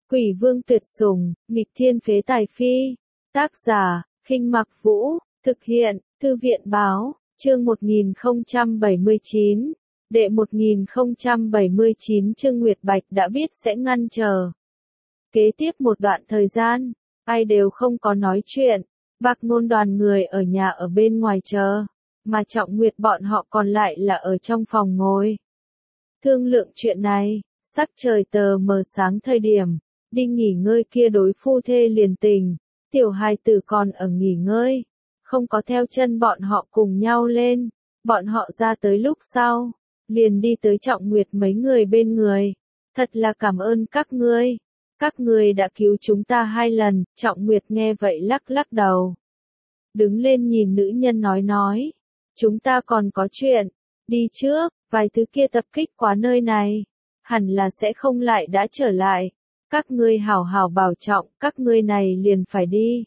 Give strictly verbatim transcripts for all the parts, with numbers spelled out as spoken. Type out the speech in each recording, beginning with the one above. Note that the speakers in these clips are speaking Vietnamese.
Quỷ vương tuyệt sủng, nghịch thiên phế tài phi. Tác giả, Khinh Mặc Vũ, thực hiện, Thư viện báo, chương một nghìn không trăm bảy mươi chín. Đệ một nghìn không trăm bảy mươi chín Trương Nguyệt Bạch đã biết sẽ ngăn chờ. Kế tiếp một đoạn thời gian, ai đều không có nói chuyện, Bạc Ngôn đoàn người ở nhà ở bên ngoài chờ, mà Trọng Nguyệt bọn họ còn lại là ở trong phòng ngồi. Thương lượng chuyện này, sắc trời tờ mờ sáng thời điểm, đi nghỉ ngơi kia đối phu thê liền tình, tiểu hài tử còn ở nghỉ ngơi, không có theo chân bọn họ cùng nhau lên, bọn họ ra tới lúc sau, liền đi tới Trọng Nguyệt mấy người bên người, thật là cảm ơn các ngươi, các ngươi đã cứu chúng ta hai lần, Trọng Nguyệt nghe vậy lắc lắc đầu. Đứng lên nhìn nữ nhân nói nói, chúng ta còn có chuyện, đi trước, vài thứ kia tập kích quá nơi này, hẳn là sẽ không lại đã trở lại, các ngươi hảo hảo bảo trọng, các ngươi này liền phải đi.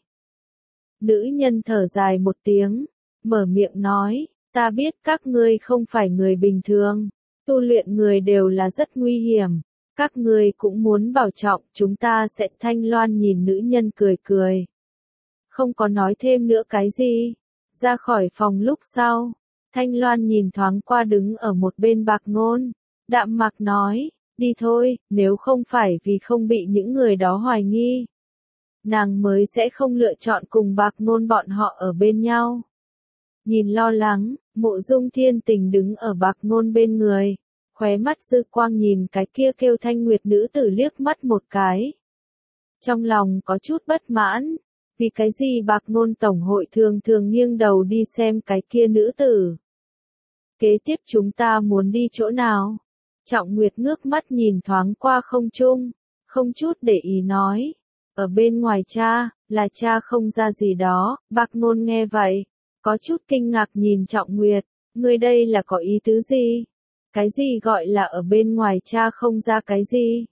Nữ nhân thở dài một tiếng, mở miệng nói, ta biết các ngươi không phải người bình thường, tu luyện người đều là rất nguy hiểm, các ngươi cũng muốn bảo trọng, chúng ta sẽ. Thanh Loan nhìn nữ nhân cười cười, không có nói thêm nữa cái gì, ra khỏi phòng lúc sau, Thanh Loan nhìn thoáng qua đứng ở một bên Bạc Ngôn, đạm mạc nói, đi thôi, nếu không phải vì không bị những người đó hoài nghi, nàng mới sẽ không lựa chọn cùng Bạc Ngôn bọn họ ở bên nhau. Nhìn lo lắng, Mộ Dung Thiên Tình đứng ở Bạc Ngôn bên người, khóe mắt dư quang nhìn cái kia kêu Thanh Nguyệt nữ tử liếc mắt một cái. Trong lòng có chút bất mãn, vì cái gì Bạc Ngôn tổng hội thường thường nghiêng đầu đi xem cái kia nữ tử. Kế tiếp chúng ta muốn đi chỗ nào? Trọng Nguyệt ngước mắt nhìn thoáng qua không trung, không chút để ý nói, ở bên ngoài cha, là cha không ra gì đó. Bạc Ngôn nghe vậy, có chút kinh ngạc nhìn Trọng Nguyệt, ngươi đây là có ý tứ gì? Cái gì gọi là ở bên ngoài cha không ra cái gì?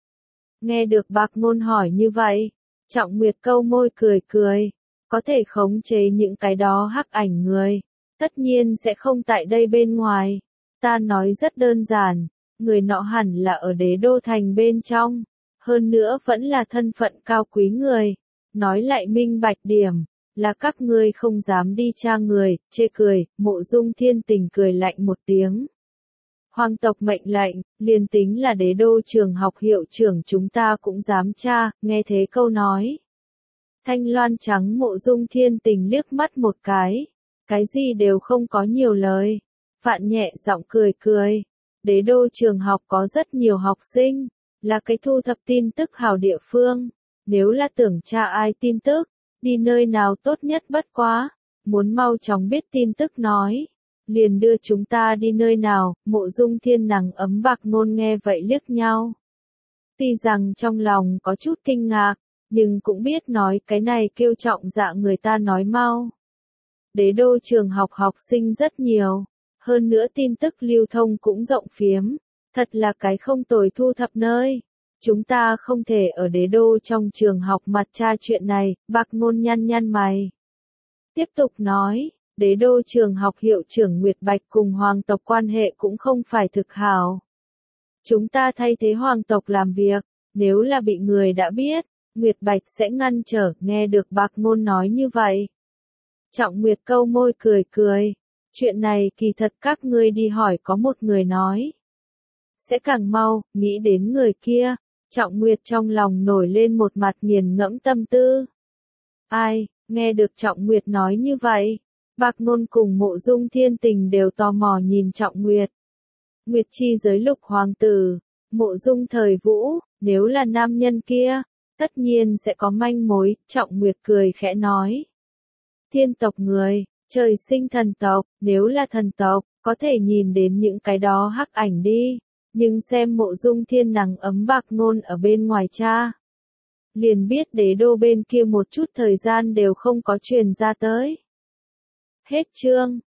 Nghe được Bạc Ngôn hỏi như vậy, Trọng Nguyệt câu môi cười cười, có thể khống chế những cái đó hắc ảnh người, tất nhiên sẽ không tại đây bên ngoài. Ta nói rất đơn giản, người nọ hẳn là ở đế đô thành bên trong, hơn nữa vẫn là thân phận cao quý người, nói lại minh bạch điểm, là các ngươi không dám đi tra người, chê cười. Mộ Dung Thiên Tình cười lạnh một tiếng. Hoàng tộc mệnh lệnh, liền tính là đế đô trường học hiệu trưởng chúng ta cũng dám tra, nghe thế câu nói. Thanh Loan trắng Mộ Dung Thiên Tình liếc mắt một cái, cái gì đều không có nhiều lời, phạn nhẹ giọng cười cười. Đế đô trường học có rất nhiều học sinh, là cái thu thập tin tức hảo địa phương, nếu là tưởng tra ai tin tức, đi nơi nào tốt nhất bất quá, muốn mau chóng biết tin tức nói, liền đưa chúng ta đi nơi nào. Mộ Dung Thiên nắng ấm Bạc Ngôn nghe vậy liếc nhau. Tuy rằng trong lòng có chút kinh ngạc, nhưng cũng biết nói cái này kêu Trọng dạ người ta nói mau. Đế đô trường học học sinh rất nhiều, hơn nữa tin tức lưu thông cũng rộng phiếm, thật là cái không tồi thu thập nơi. Chúng ta không thể ở đế đô trong trường học mặt tra chuyện này. Bạc Ngôn nhăn nhăn mày. Tiếp tục nói, đế đô trường học hiệu trưởng Nguyệt Bạch cùng hoàng tộc quan hệ cũng không phải thực hảo. Chúng ta thay thế hoàng tộc làm việc, nếu là bị người đã biết, Nguyệt Bạch sẽ ngăn trở. Nghe được Bạc Ngôn nói như vậy, Trọng Nguyệt câu môi cười cười, chuyện này kỳ thật các ngươi đi hỏi có một người nói, sẽ càng mau. Nghĩ đến người kia, Trọng Nguyệt trong lòng nổi lên một mặt nghiền ngẫm tâm tư. Ai? Nghe được Trọng Nguyệt nói như vậy, Bạc Ngôn cùng Mộ Dung Thiên Tình đều tò mò nhìn Trọng Nguyệt. Nguyệt chi giới lục hoàng tử, Mộ Dung Thời Vũ, nếu là nam nhân kia, tất nhiên sẽ có manh mối. Trọng Nguyệt cười khẽ nói, thiên tộc người, trời sinh thần tộc, nếu là thần tộc, có thể nhìn đến những cái đó hắc ảnh đi, nhưng xem Mộ Dung Thiên nắng ấm Bạc Ngôn ở bên ngoài cha, liền biết đế đô bên kia một chút thời gian đều không có truyền ra tới. Hết chương.